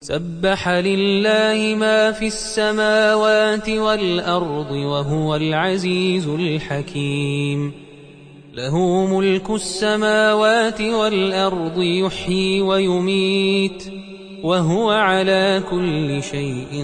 سبح لله ما في السماوات والأرض وهو العزيز الحكيم. له ملك السماوات والأرض يحيي ويميت وهو على كل شيء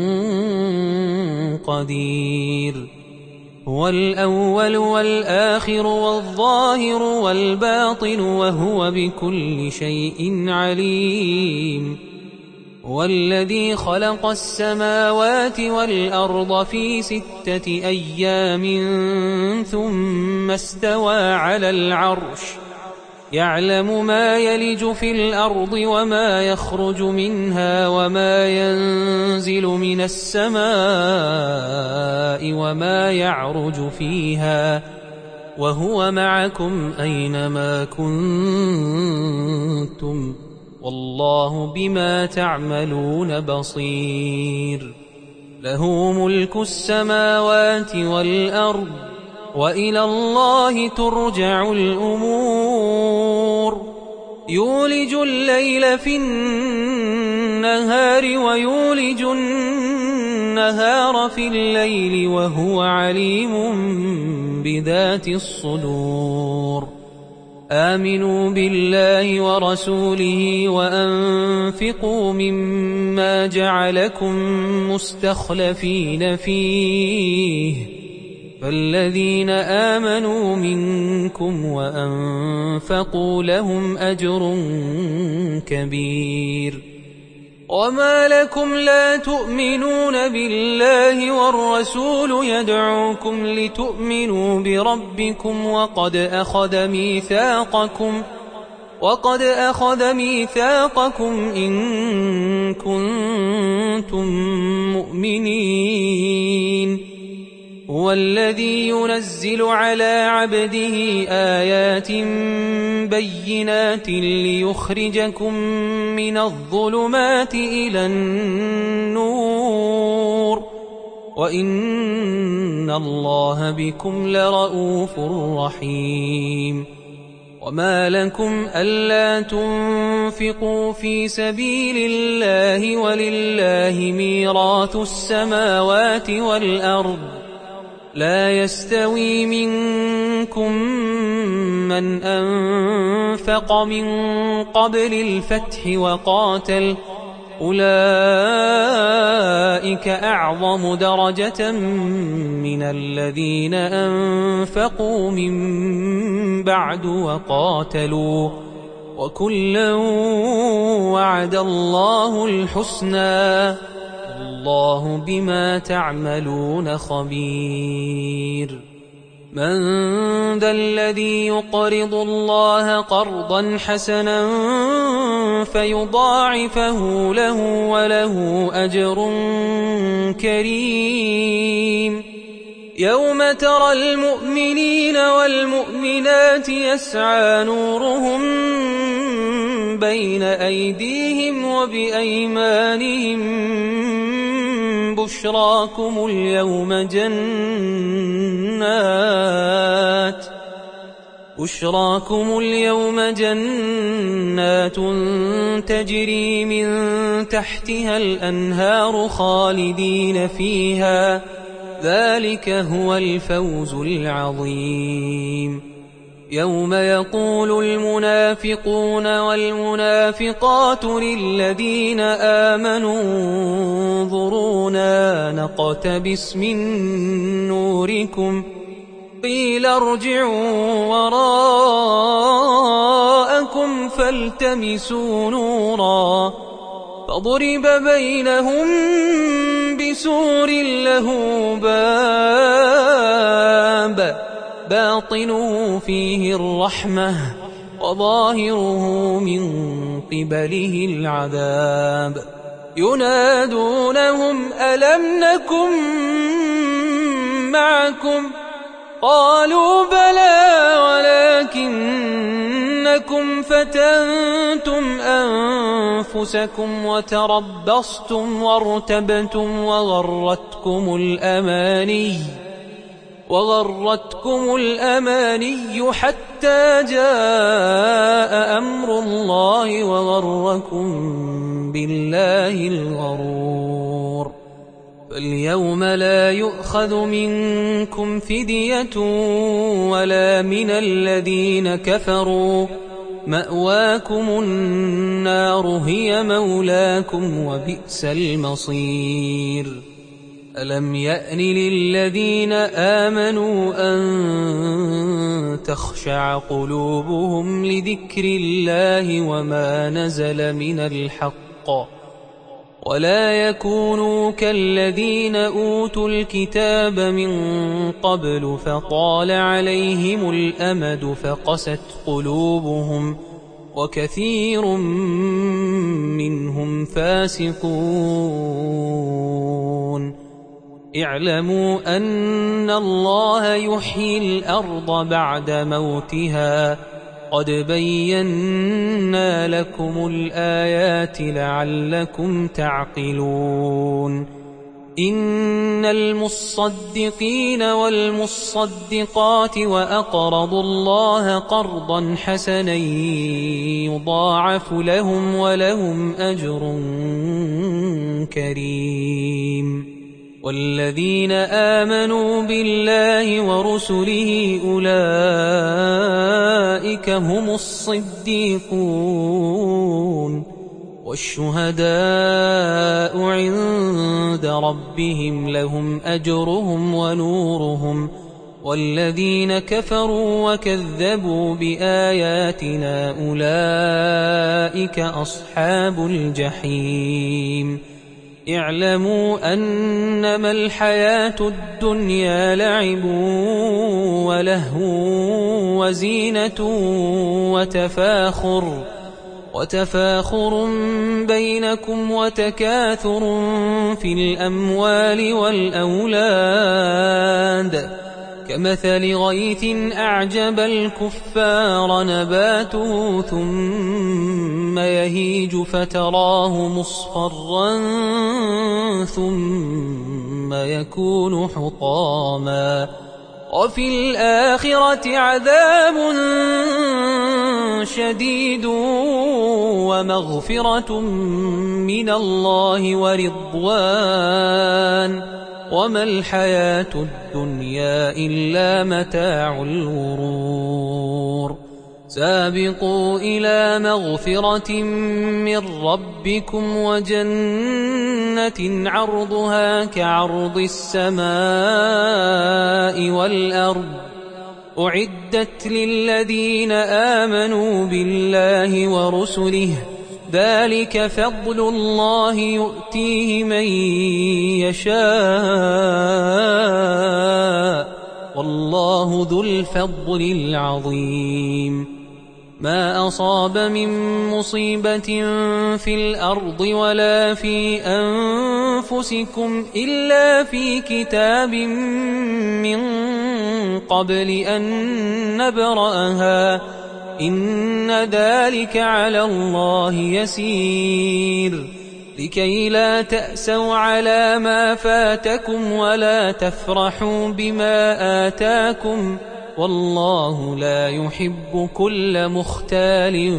قدير. هو الأول والآخر والظاهر والباطن وهو بكل شيء عليم. هو الذي خلق السماوات والأرض في 6 أيام ثم استوى على العرش يعلم ما يلج في الأرض وما يخرج منها وما ينزل من السماء وما يعرج فيها وهو معكم أينما كنتم والله بما تعملون بصير. له ملك السماوات والأرض وإلى الله ترجع الأمور. يولج الليل في النهار ويولج النهار في الليل وهو عليم بذات الصدور. آمنوا بالله ورسوله وأنفقوا مما جعلكم مستخلفين فيه فالذين آمنوا منكم وأنفقوا لهم أجر كبير. وما لكم لا تؤمنون بالله والرسول يدعوكم لتؤمنوا بربكم وقد أخذ ميثاقكم إن كنتم مؤمنين. هو الذي ينزل على عبده آيات بينات ليخرجكم من الظلمات إلى النور وإن الله بكم لرؤوف رحيم. وما لكم ألا تنفقوا في سبيل الله ولله ميراث السماوات والأرض لا يستوي منكم من أنفق من قبل الفتح وقاتل أولئك أعظم درجة من الذين أنفقوا من بعد وقاتلوا وكلا وعد الله الحسنى والله بما تعملون خبير. من ذا الذي يقرض الله قرضا حسنا فيضاعفه له وله أجر كريم. يوم ترى المؤمنين والمؤمنات يسعى نورهم بين أيديهم وبأيمانهم بشراكم اليوم جنات تجري من تحتها الأنهار خالدين فيها ذلك هو الفوز العظيم. يوم يقول المنافقون والمنافقات للذين آمنوا انظرونا نقتبس من نوركم قيل ارجعوا وراءكم فالتمسوا نورا فضرب بينهم بسور له باب باطنه فيه الرحمة وظاهره من قبله العذاب. ينادونهم ألم نكن معكم قالوا بلى ولكنكم فتنتم أنفسكم وتربصتم وارتبتم وغرتكم الأماني حتى جاء أمر الله وغركم بالله الغرور. فاليوم لا يؤخذ منكم فدية ولا من الذين كفروا، مأواكم النار هي مولاكم وبئس المصير. ألم يأن للذين آمنوا أن تخشع قلوبهم لذكر الله وما نزل من الحق، ولا يكونوا كالذين أوتوا الكتاب من قبل فطال عليهم الأمد فقست قلوبهم وكثير منهم فاسقون. اعلموا أن الله يحيي الأرض بعد موتها، قد بينا لكم الآيات لعلكم تعقلون. إن المصدقين والمصدقات وأقرضوا الله قرضا حسنا يضاعف لهم ولهم أجر كريم. والذين آمنوا بالله ورسله أولئك هم الصديقون والشهداء عند ربهم لهم أجرهم ونورهم. والذين كفروا وكذبوا بآياتنا أولئك أصحاب الجحيم. اعلموا أنما الحياة الدنيا لعب ولهو وزينة وتفاخر بينكم وتكاثر في الأموال والأولاد، كمثل غيث أعجب الكفار نباته ثم يهيج فتراه مصفرا ثم يكون حطاما، وفي الآخرة عذاب شديد ومغفرة من الله ورضوان، وما الحياة الدنيا إلا متاع الغرور. سابقوا إلى مغفرة من ربكم وجنة عرضها كعرض السماء والأرض، أعدت للذين آمنوا بالله ورسله، ذلك فضل الله يؤتيه من يشاء، والله ذو الفضل العظيم. ما أصاب من مصيبة في الأرض ولا في أنفسكم إلا في كتاب من قبل أن نبرأها، إن ذلك على الله يسير. لكي لا تأسوا على ما فاتكم ولا تفرحوا بما آتاكم، والله لا يحب كل مختال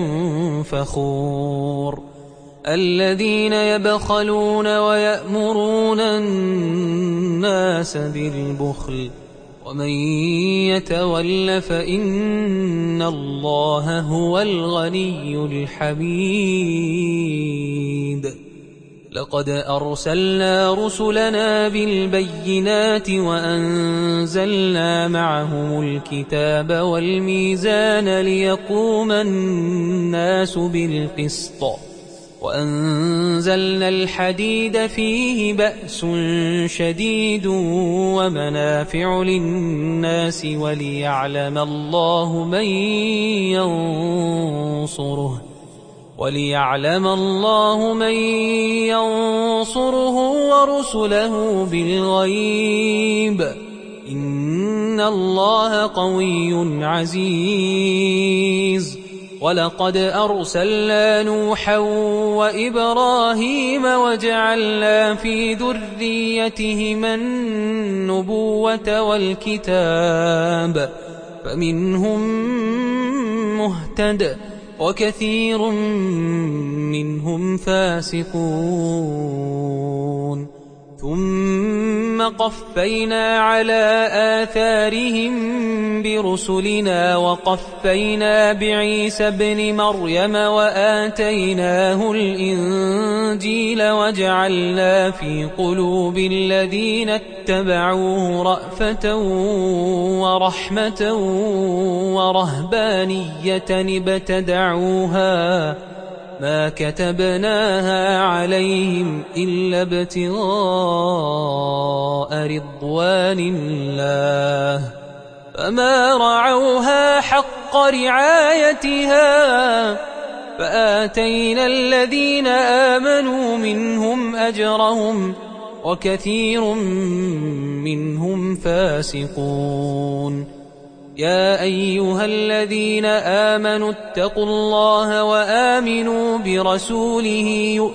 فخور. الذين يبخلون ويأمرون الناس بالبخل، ومن يتول فإن الله هو الغني الحميد. لقد أرسلنا رسلنا بالبينات وأنزلنا معهم الكتاب والميزان ليقوم الناس بالقسط، وأنزلنا الحديد فيه بأس شديد ومنافع للناس وليعلم الله من ينصره ورسله بالغيب، إن الله قوي عزيز. ولقد أرسلنا نوحا وإبراهيم وجعلنا في ذريتهما النبوة والكتاب، فمنهم مهتد وكثير منهم فاسقون ثم قفينا على آثارهم برسلنا وقفينا بعيسى ابن مريم وآتيناه الإنجيل وجعلنا في قلوب الذين اتبعوه رأفة ورحمة ورهبانية ابتدعوها ما كتبناها عليهم إلا ابتغاء رضوان الله فما رعوها حق رعايتها فآتينا الذين آمنوا منهم أجرهم وكثير منهم فاسقون يا أيها الذين آمنوا اتقوا الله وآمنوا برسوله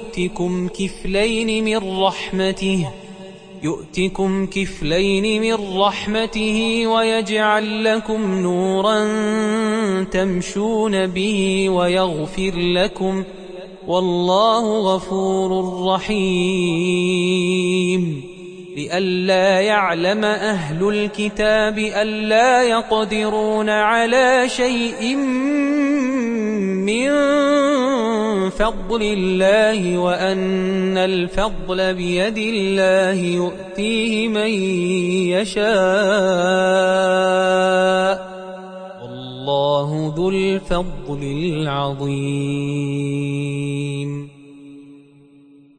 يؤتكم كفلين من رحمته ويجعل لكم نورا تمشون به ويغفر لكم والله غفور رحيم لئلا يعلم أهل الكتاب ألا يقدرون على شيء من فضل الله وأن الفضل بيد الله يؤتيه من يشاء والله ذو الفضل العظيم